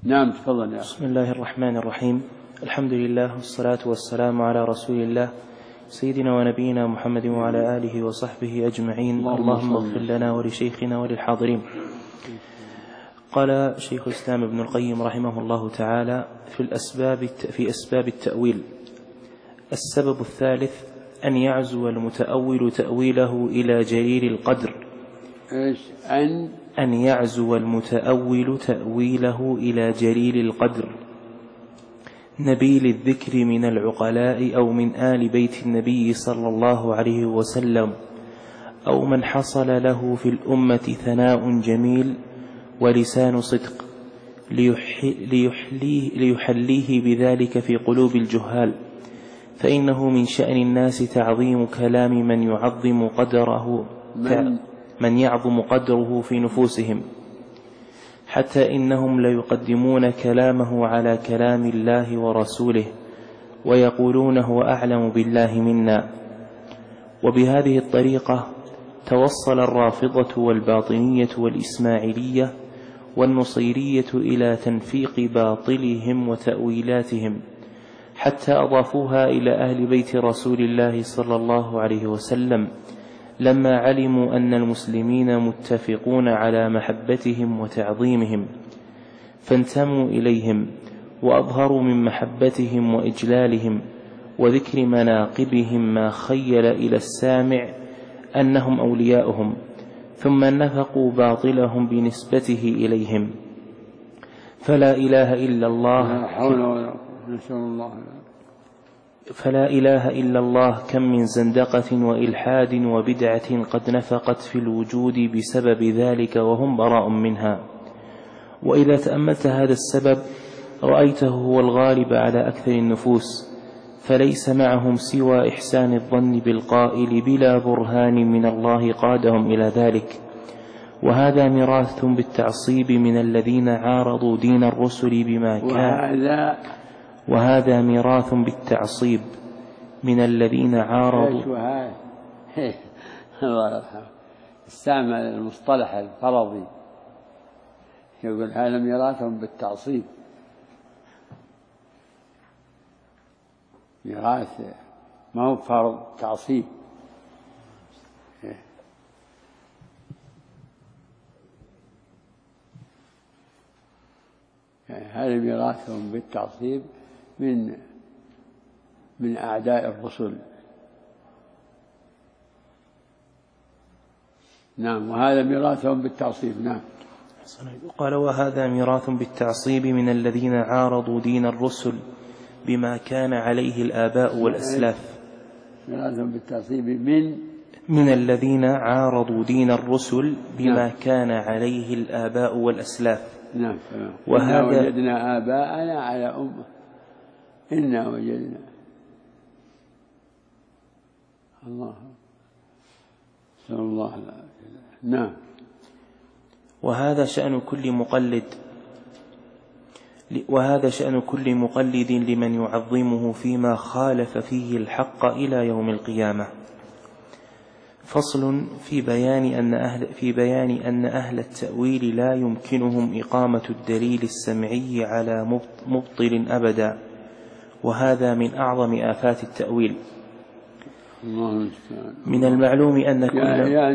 نعم تفضل يا أخي. بسم الله الرحمن الرحيم. الحمد لله والصلاة والسلام على رسول الله سيدنا ونبينا محمد وعلى آله وصحبه أجمعين. اللهم اغفر لنا ولشيخنا وللحاضرين. قال شيخ الإسلام ابن القيم رحمه الله تعالى في أسباب التأويل: السبب الثالث أن يعزو المتأول تأويله إلى جليل القدر. أن يعزو المتأول تأويله إلى جليل القدر، نبيل الذكر من العقلاء أو من آل بيت النبي صلى الله عليه وسلم، أو من حصل له في الأمة ثناء جميل ولسان صدق، ليحليه بذلك في قلوب الجهال، فإنه من شأن الناس تعظيم كلام من يعظم قدره في نفوسهم، حتى إنهم ليقدمون كلامه على كلام الله ورسوله، ويقولون هو أعلم بالله منا. وبهذه الطريقة توصل الرافضة والباطنية والإسماعيلية والنصيرية إلى تنفيق باطلهم وتأويلاتهم، حتى أضافوها إلى أهل بيت رسول الله صلى الله عليه وسلم، لما علموا أن المسلمين متفقون على محبتهم وتعظيمهم، فانتموا إليهم وأظهروا من محبتهم وإجلالهم وذكر مناقبهم ما خيل إلى السامع أنهم أولياؤهم، ثم نفقوا باطلهم بنسبته إليهم. فلا إله إلا الله كم من زندقة وإلحاد وبدعة قد نفقت في الوجود بسبب ذلك وهم براء منها. وإذا تأملت هذا السبب رأيته هو الغالب على أكثر النفوس، فليس معهم سوى إحسان الظن بالقائل بلا برهان من الله قادهم إلى ذلك. وهذا ميراث بالتعصيب من الذين عارضوا دين الرسل بما كان وهذا ميراث بالتعصيب من الذين عارضوا. استعمل المصطلح الفرضي، يقول هذا ميراث بالتعصيب، ميراث ما هو فرض، تعصيب. هذا ميراثهم بالتعصيب من أعداء الرسل. نعم، وهذا ميراثهم بالتعصيب. نعم. قال: وهذا ميراث بالتعصيب من الذين عارضوا دين الرسل بما كان عليه الآباء والأسلاف. ميراث بالتعصيب من الذين عارضوا دين الرسل بما كان عليه الآباء والأسلاف. نعم. وهذا وجدنا آباءنا على أمة، إنا وجدنا الله صلى الله عليه وسلم. نعم. وهذا شأن كل مقلد لمن يعظمه فيما خالف فيه الحق إلى يوم القيامة. فصل في بيان أن أهل التأويل لا يمكنهم إقامة الدليل السمعي على مبطل أبدا، وهذا من أعظم آفات التأويل. من المعلوم أن كل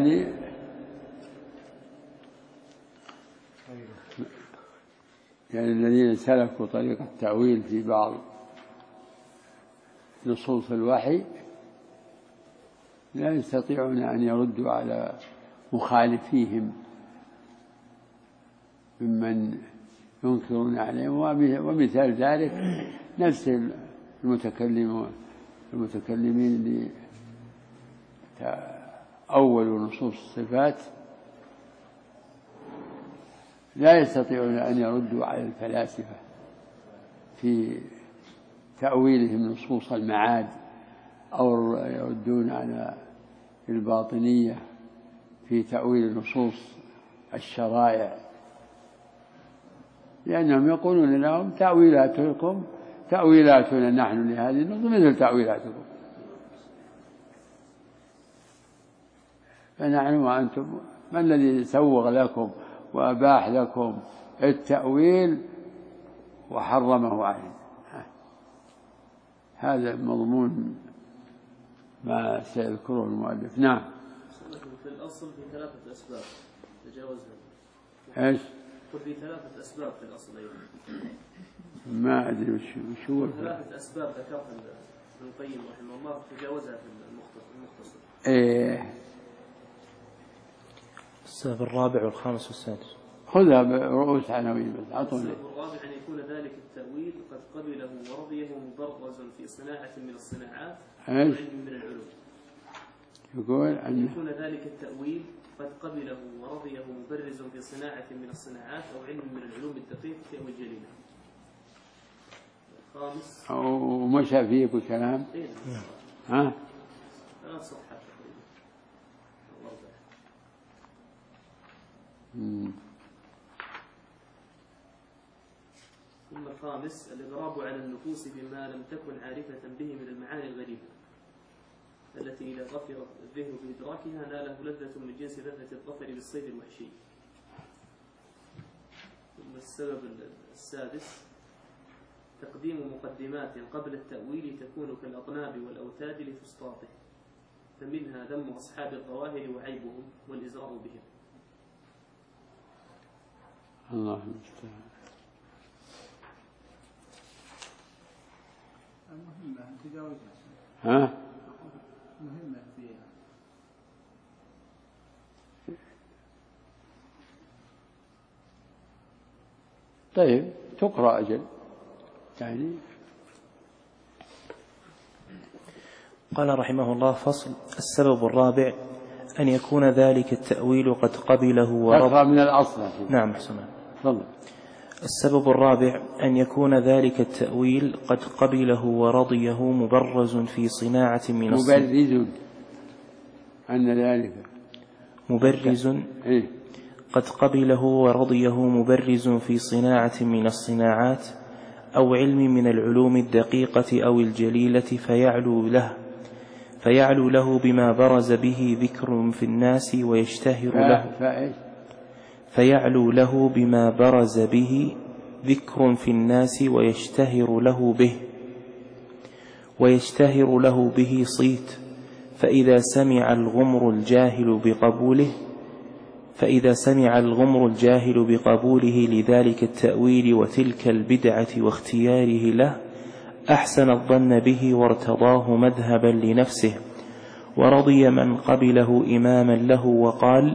يعني الذين سلكوا طريق التأويل في بعض نصوص الوحي لا يستطيعون أن يردوا على مخالفيهم ممن ينكرون عليهم. ومثال ذلك نفس المتكلمين اللي تأولوا نصوص الصفات لا يستطيعون أن يردوا على الفلاسفة في تأويلهم نصوص المعاد، أو يردون على الباطنية في تأويل نصوص الشرائع، لأنهم يقولون لهم تأويلاتكم تأويلاتنا نحن لهذه النصوص مثل تأويلاتكم، فنحن وأنتم. ما الذي سوغ لكم وأباح لكم التأويل وحرمه عليه. هذا مضمون ما سيذكره المؤلف. نعم. في الأصل في 3 أسباب تجاوزها. إيش؟ في 3 أسباب في الأصل أيضا. ما أدري وش هو. 3 أسباب ذكرها ابن القيم رحمه الله تجاوزها في المختصر. إيه. السبب الرابع والخامس والسادس. خذها برؤوس عناوين بس. أعطوني. السبب الرابع أن يكون ذلك التأويل قد قبله ورضيه مبرز في صناعة من الصناعات أو علم من العلوم. يقول أن يكون ذلك التأويل قد قبله ورضيه مبرز في صناعة من الصناعات أو علم من العلوم الدقيقة أو الجليلة. الخامس. أو مشى فيه بكلام. إيه. ها؟ 3 صفحات تقريبا. ثم الخامس الإضراب على النفوس بما لم تكن عارفة به من المعاني الغريبة التي إذا ظفر الذهن بإدراكها ناله لذة من جنس لذة الظفر بالصيد الوحشي. ثم السبب السادس تقديم مقدمات قبل التأويل تكون كالأطناب والأوتاد لفسطاطه، فمنها ذم أصحاب الظواهر وعيبهم والإزراء بهم. الله المستعان. المهمة تجاوزها. ها؟ مهمة فيها. طيب تقرأ أجل يعني. قال رحمه الله فصل. السبب الرابع أن يكون ذلك التأويل قد قبله ورضى من الأصل. نعم حسنا. تفضل. السبب الرابع أن يكون ذلك التأويل قد قبله ورضيه مبرز في صناعة من مبرز أن ذلك مبرز إيه؟ قد قبله ورضيه مبرز في صناعة من الصناعات أو علم من العلوم الدقيقة أو الجليلة فيعلو له بما برز به ذكر في الناس ويشتهر له فيعلو له بما برز به ذكر في الناس ويشتهر له به صيت، فإذا سمع الغمر الجاهل بقبوله لذلك التأويل وتلك البدعة واختياره له أحسن الظن به وارتضاه مذهبا لنفسه، ورضي من قبله إماما له، وقال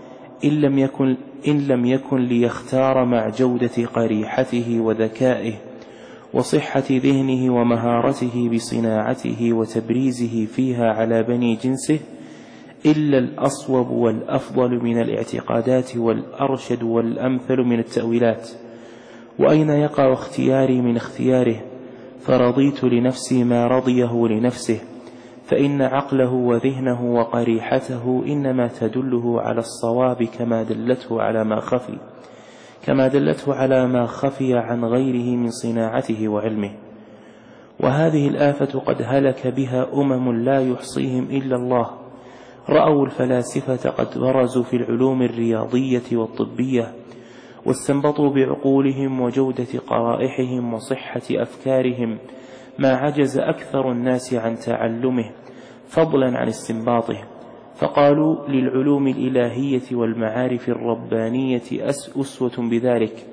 إن لم يكن ليختار مع جودة قريحته وذكائه وصحة ذهنه ومهارته بصناعته وتبريزه فيها على بني جنسه إلا الأصوب والأفضل من الاعتقادات والأرشد والأمثل من التأويلات. وأين يقع اختياري من اختياره؟ فرضيت لنفسي ما رضيه لنفسه، فإن عقله وذهنه وقريحته إنما تدله على الصواب كما دلته على ما خفي عن غيره من صناعته وعلمه. وهذه الآفة قد هلك بها لا يحصيهم إلا الله. رأوا الفلاسفة قد برزوا في العلوم الرياضية والطبية، واستنبطوا بعقولهم وجودة قرائحهم وصحة أفكارهم ما عجز أكثر الناس عن تعلمه فضلا عن استنباطه، فقالوا للعلوم الإلهية والمعارف الربانية أسوة بذلك،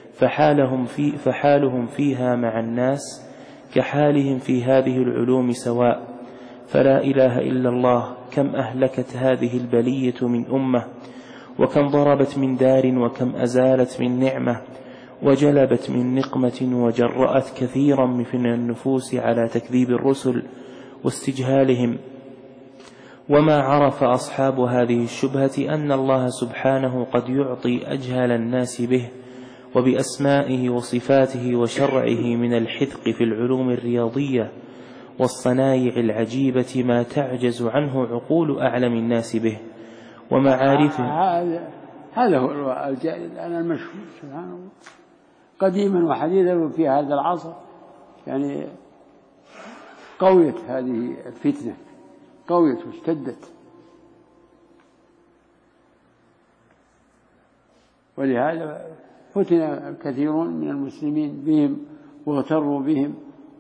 فحالهم فيها مع الناس كحالهم في هذه العلوم سواء. فلا إله إلا الله كم أهلكت هذه البلية من أمة، وكم ضربت من دار، وكم أزالت من نعمة، وجلبت من نقمة، وجرأت كثيرا من النفوس على تكذيب الرسل واستجهالهم. وما عرف أصحاب هذه الشبهة أن الله سبحانه قد يعطي أجهل الناس به وبأسمائه وصفاته وشرعه من الحذق في العلوم الرياضية والصنايع العجيبة ما تعجز عنه عقول أعلم الناس به ومعارفه. هذا هو الجائز الآن المشهور سبحان الله قديما وحديثا في هذا العصر. يعني قويت هذه الفتنة، قويت واشتدت، ولهذا فتن كثيرون من المسلمين بهم واغتروا بهم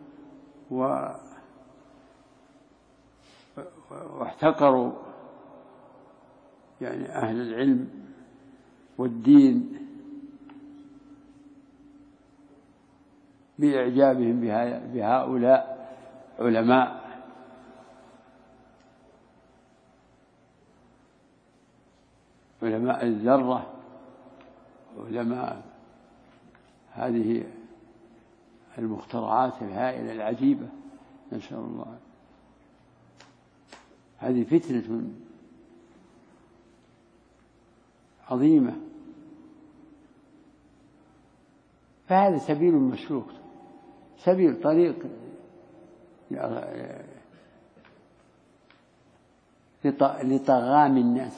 واحتقروا يعني أهل العلم والدين بإعجابهم بهؤلاء علماء الذرة، علماء هذه المخترعات الهائلة العجيبة، نسأل الله. هذه فتنة عظيمة، فهذا سبيل مسلوك، سبيل طريق لطغام الناس،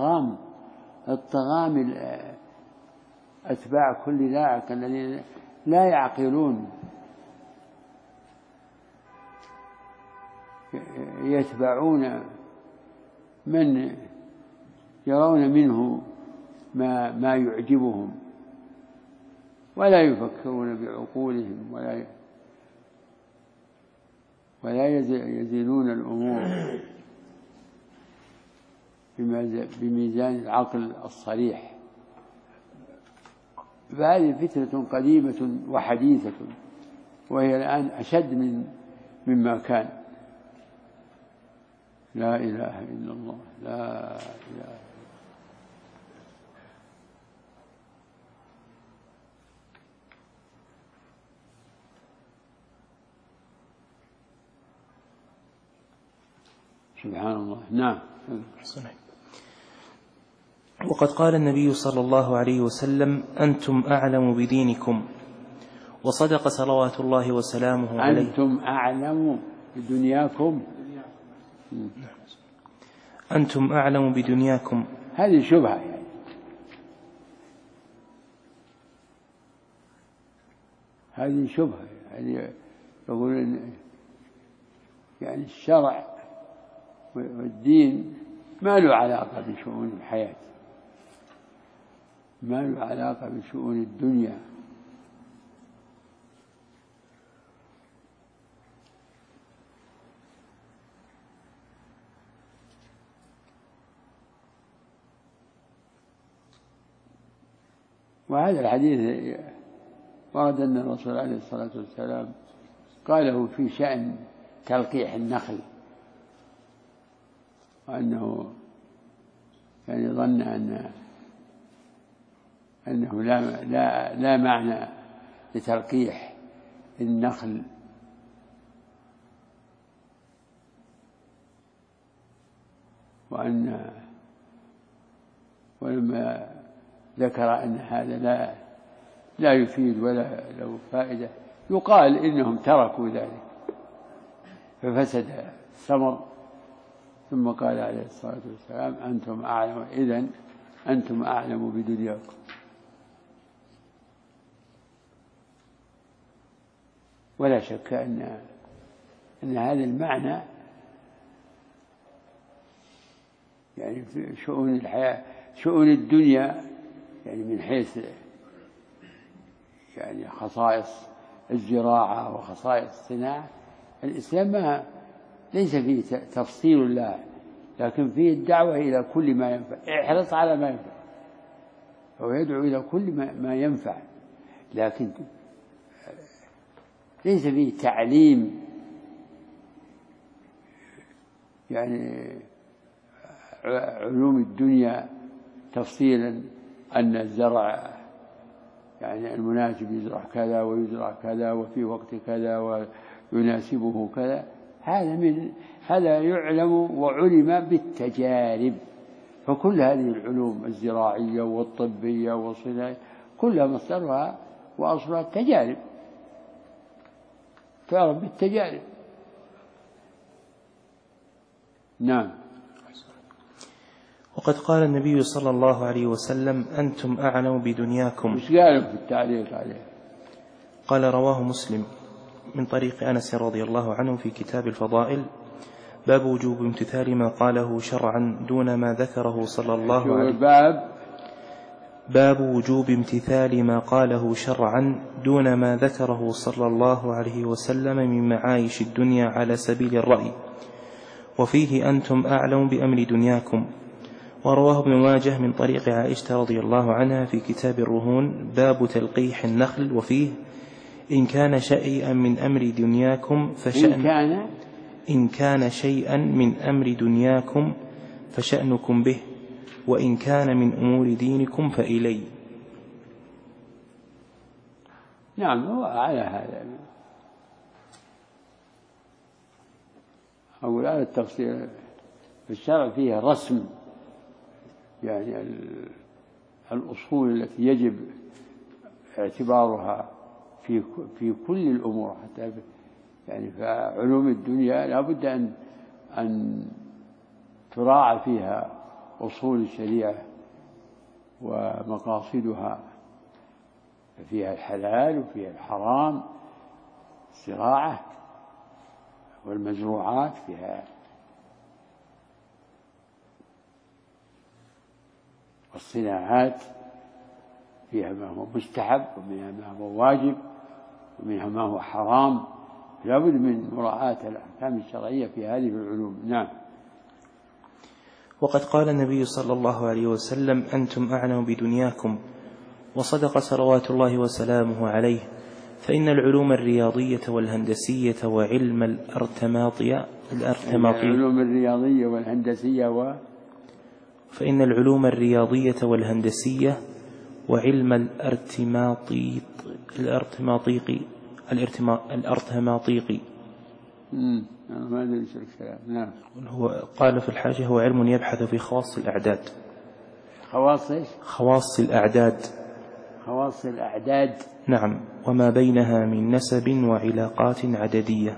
الطغام أتباع كل لاعق الذين لا يعقلون، يتبعون من يرون منه ما يعجبهم، ولا يفكرون بعقولهم ولا يزنون الأمور بميزان العقل الصريح. فهذه فتنة قديمة وحديثة، وهي الآن أشد مما كان. لا إله إلا الله، لا إله إلا الله. سبحان الله. نعم. وقد قال النبي صلى الله عليه وسلم: أنتم أعلم بدينكم. وصدق صلوات الله وسلامه عليه. أنتم أعلم بدنياكم. أنتم أعلم بدنياكم، هذه شبهة يعني. هذه شبهة يعني، يقولون يعني الشرع والدين ما له علاقة بشؤون الحياة، ما له علاقة بشؤون الدنيا. وهذا الحديث ورد أن الرسول عليه الصلاة والسلام قاله في شأن تلقيح النخل، وأنه يعني ظن أنه لا معنى لتلقيح النخل، ولما ذكر أن هذا لا يفيد ولا له فائدة، يقال إنهم تركوا ذلك ففسد الثمر. ثم قال عليه الصلاة والسلام: أنتم أعلم، إذن أنتم أعلم بدنياكم. ولا شك أن هذا المعنى يعني في شؤون الحياة، شؤون الدنيا، يعني من حيث يعني خصائص الزراعة وخصائص الصناعة، الإسلام ليس فيه تفصيل له، لكن فيه الدعوة إلى كل ما ينفع. احرص على ما ينفع، هو يدعو إلى كل ما ينفع، لكن ليس فيه تعليم يعني علوم الدنيا تفصيلا، أن الزرع يعني المناسب يزرع كذا ويزرع كذا وفي وقت كذا ويناسبه كذا. هذا يعلم وعلم بالتجارب. فكل هذه العلوم الزراعية والطبية والصناعية كلها مصدرها وأصلها التجارب، تعرف بالتجارب. نعم. وقد قال النبي صلى الله عليه وسلم: أنتم أعلم بدنياكم. مش قالوا في التعليق عليه؟ قال: رواه مسلم من طريق أنس رضي الله عنه في كتاب الفضائل، باب وجوب امتثال ما قاله شرعا دون ما ذكره صلى الله عليه وسلم. باب وجوب امتثال ما قاله شرعا دون ما ذكره صلى الله عليه وسلم من معايش الدنيا على سبيل الرأي، وفيه أنتم أعلم بأمر دنياكم. ورواه ابن ماجه من طريق عائشة رضي الله عنها في كتاب الرهون باب تلقيح النخل، وفيه إن كان شيئا من أمر دنياكم إن كان شيئا من أمر دنياكم فشأنكم به، وإن كان من أمور دينكم فإلي. نعم، هو على هذا. أقول هذا التفصيل في الشرع فيه رسم، يعني الأصول التي يجب اعتبارها في كل الأمور، حتى يعني فعلوم الدنيا لا بد أن تراعى فيها أصول الشريعة ومقاصدها، فيها الحلال وفيها الحرام، الزراعة والمزروعات فيها، والصناعات فيها ما هو مستحب ومنها ما هو واجب ومنها ما هو حرام، لا بد من مراعاة الأحكام الشرعية في هذه العلوم. نعم. وقد قال النبي صلى الله عليه وسلم أنتم أعلم بدنياكم، وصدق صلوات الله وسلامه عليه، فإن العلوم الرياضية والهندسية وعلم الأرتماطية العلوم الرياضية والهندسية فإن العلوم الرياضية والهندسية وعلم الأرتماطيقي ما أدري شو الكلام. نعم. هو قال في الحاشية هو علم يبحث في خواص الأعداد. خواص الأعداد. نعم، وما بينها من نسب وعلاقات عددية.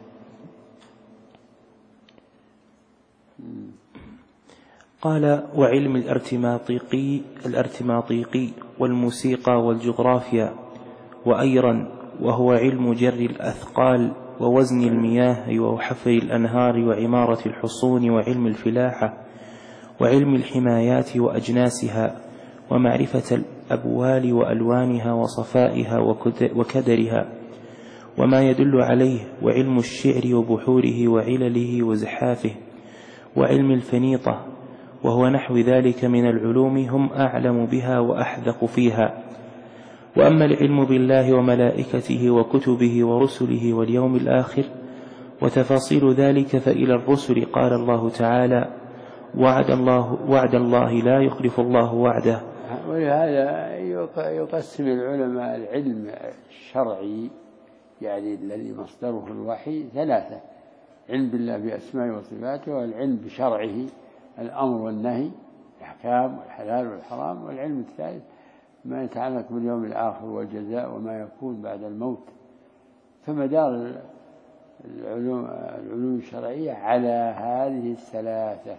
قال وعلم الأرتماطيقي والموسيقى والجغرافيا، وأيضا وهو علم جر الأثقال ووزن المياه وحفر الأنهار وعمارة الحصون، وعلم الفلاحة وعلم الحمايات وأجناسها، ومعرفة الأبوال وألوانها وصفائها وكدرها وما يدل عليه، وعلم الشعر وبحوره وعلله وزحافه، وعلم الفنيطة، وهو نحو ذلك من العلوم هم أعلم بها وأحذق فيها. وأما العلم بالله وملائكته وكتبه ورسله واليوم الآخر وتفاصيل ذلك فإلى الرسل قال الله تعالى وعد الله لا يخلف الله وعده. ولهذا يقسم العلماء العلم الشرعي، يعني الذي مصدره الوحي، ثلاثة: علم بالله بأسمائه وصفاته، والعلم بشرعه الأمر والنهي، الأحكام والحلال والحرام، والعلم الثالث ما يتعلق باليوم الآخر والجزاء وما يكون بعد الموت. فمدار العلوم الشرعية على هذه الثلاثة.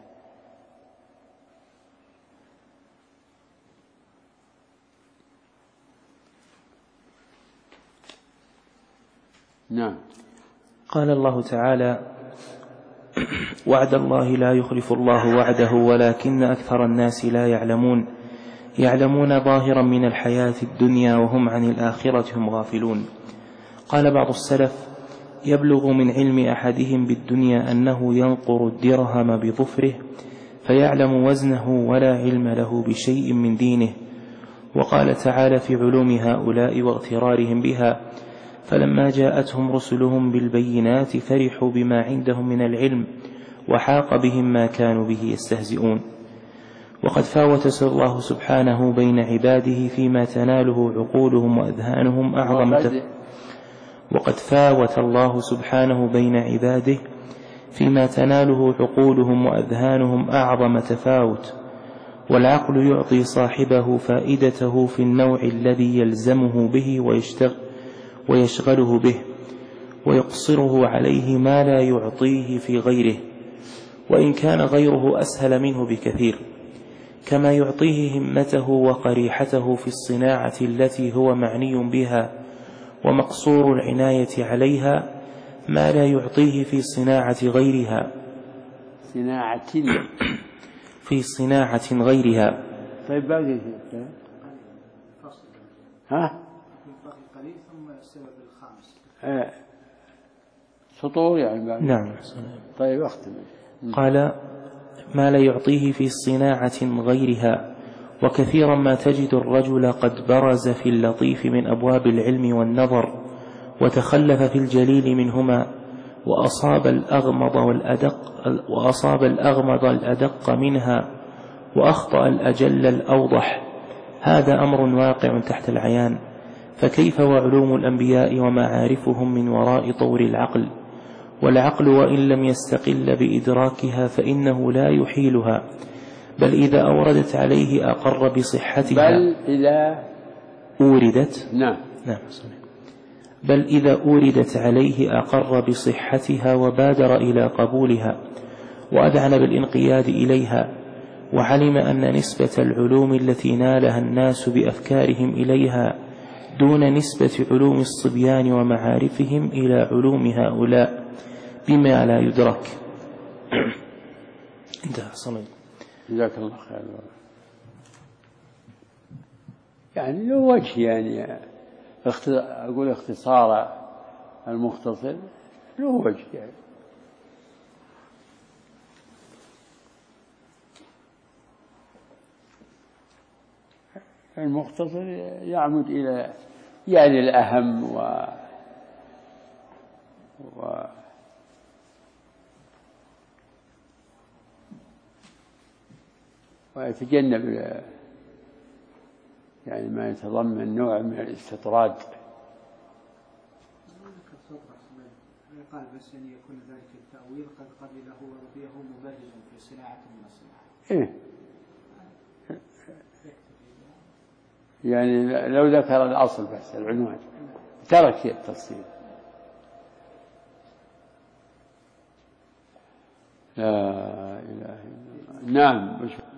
نعم. قال الله تعالى وعد الله لا يخلف الله وعده ولكن أكثر الناس لا يعلمون ظاهرا من الحياة الدنيا وهم عن الآخرة هم غافلون. قال بعض السلف يبلغ من علم أحدهم بالدنيا أنه ينقر الدرهم بظفره فيعلم وزنه ولا علم له بشيء من دينه. وقال تعالى في علوم هؤلاء واغترارهم بها فلما جاءتهم رسلهم بالبينات فرحوا بما عندهم من العلم وحاق بهم ما كانوا به يستهزئون. وقد فاوت الله سبحانه بين عباده فيما تناله عقولهم وأذهانهم وقد فاوت الله سبحانه بين عباده فيما تناله عقولهم وأذهانهم أعظم تفاوت. والعقل يعطي صاحبه فائدته في النوع الذي يلزمه به ويشغله به، ويقصره عليه ما لا يعطيه في غيره، وإن كان غيره أسهل منه بكثير، كما يعطيه همته وقريحته في الصناعة التي هو معني بها ومقصور العناية عليها ما لا يعطيه في صناعة غيرها طيب باقي ها؟ باقي قليل ثم السبب الخامس. سطور يعني بعد. نعم. طيب أختم. قال: ما لا يعطيه في صناعة غيرها. وكثيرا ما تجد الرجل قد برز في اللطيف من أبواب العلم والنظر، وتخلف في الجليل منهما، وأصاب الأغمض الأدق منها، وأخطأ الأجل الأوضح. هذا أمر واقع تحت العيان، فكيف وعلوم الأنبياء ومعارفهم من وراء طور العقل؟ والعقل وإن لم يستقل بإدراكها فإنه لا يحيلها، بل إذا أوردت عليه أقر بصحتها. بل إذا أوردت. نعم. بل إذا أوردت عليه أقر بصحتها وبادر إلى قبولها، وأذعن بالانقياد إليها، وعلم أن نسبة العلوم التي نالها الناس بأفكارهم إليها دون نسبة علوم الصبيان ومعارفهم إلى علوم هؤلاء بما لا يدرك. انتهى. صليت. جزاك الله خير. يعني له وجه، يعني أقول اختصار المختصر له وجه يعني. المختصر يعمد إلى يعني الأهم ويتجنب يعني ما يتضمن نوع من الاستطراد. قال بس أن يكون ذلك التأويل قد قبله ورضيه مبرز في صناعة من الصناعة. يعني لو ذكر الأصل بس العنوان ترك التفصيل. لا إله إلا الله. نعم.